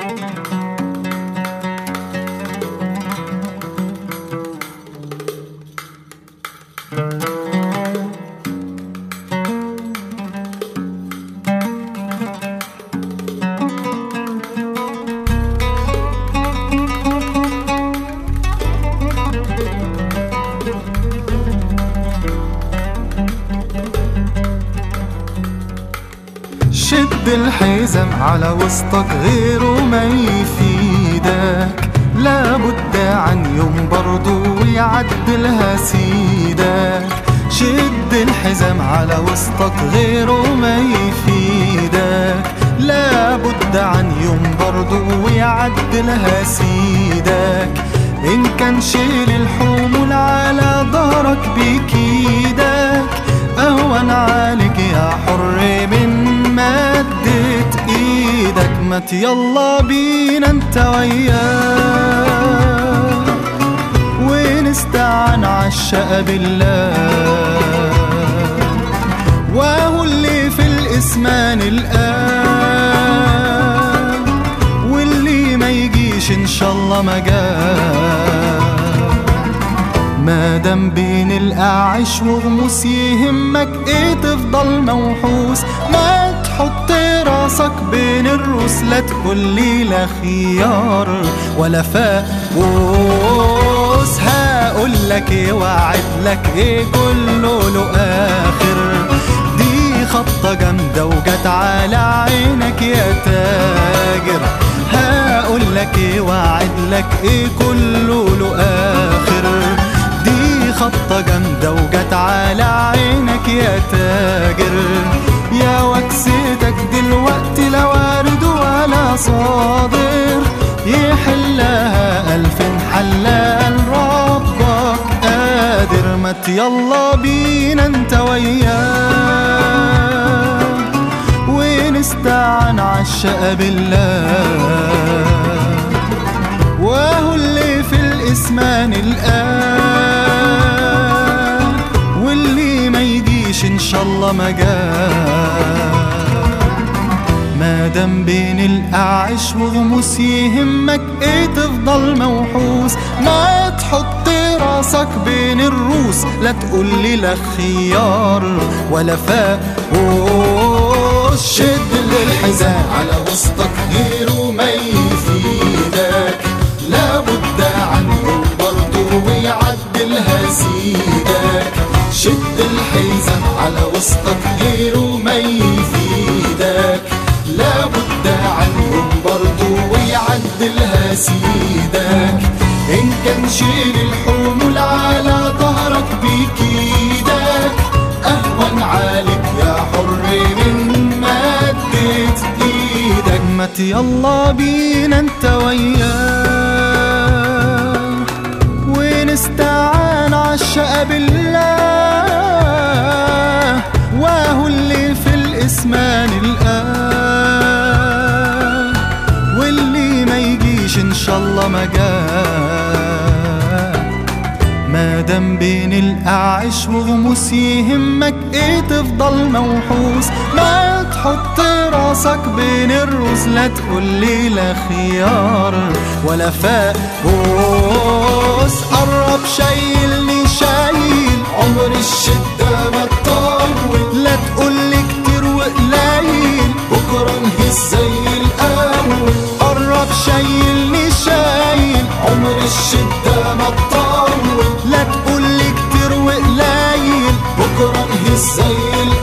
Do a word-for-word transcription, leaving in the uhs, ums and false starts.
شد الحزام على وسطك غيره ما يفيدك، لابد عن يوم برضو ويعدلها سيدك. شد الحزام على وسطك غيره ما يفيدك، لابد عن يوم برضو ويعدلها سيدك. إن كان شيل الحمول على ظهرك بكيدك، أهون عليك يا حر من مدت ايدك. مت يلا بينا انت وياه ونستعان عالشقى بالله، وهو اللي في الاسمان الآن، واللي ما يجيش ان شاء الله ما جاه. مادام بين الأعش وغموس يهمك ايه تفضل موحوس، ما تحط راسك بين الروس، لا تقولي لا خيار ولا فاقوس. هقولك ايه وعدلك ايه كله له آخر، دي خطة جامدة وجت على عينك يا تاجر. هقولك ايه وعدلك ايه كله له آخر، خطة جامدة وجت على عينك يا تاجر. يا وكستك دلوقتي لا وارد ولا صادر، يحلها ألف حلال ربك قادر. مت يلا بينا انت وياه ونستعان عالشقى بالله، وهو اللي في الاسمان الآن، واللي ما يجيش ان شاء الله ما جاه. مادام بين الأعش وغموس يهمك ايه تفضل موحوس، ما تحط راسك بين الروس، لا تقولي لا خيار ولا فاقوس. شد الحزام على وسطك غيره ما يفيدك، لابد عنه برضو ويعدلها سيدك. شد الحزام على وسطك غيره ما يفيدك، لابد عنه برضو ويعدلها سيدك. إن كان شيل الحمول على ظهرك بكيدك، أهون عليك يا حر من مدت ايدك. مت يلا بينا انت وياه ونستعان عالشقى بالله، وهو اللي في الاسمان الآن، واللي ما يجيش ان شاء الله ما جاه. مادام بين الأعش وغموس يهمك ايه تفضل موحوس، ما تحط راسك بين الروس، لا تقولي لا خيار ولا فاقوس. قرب شايلني شايل عمر الشدة ما تطول، لا تقولي كتير وقليل بكرة نهز زي الأول. قرب شايلني شايل عمر الشدة ما تطول، لا تقولي كتير وقليل بكرة نهز زي الأول.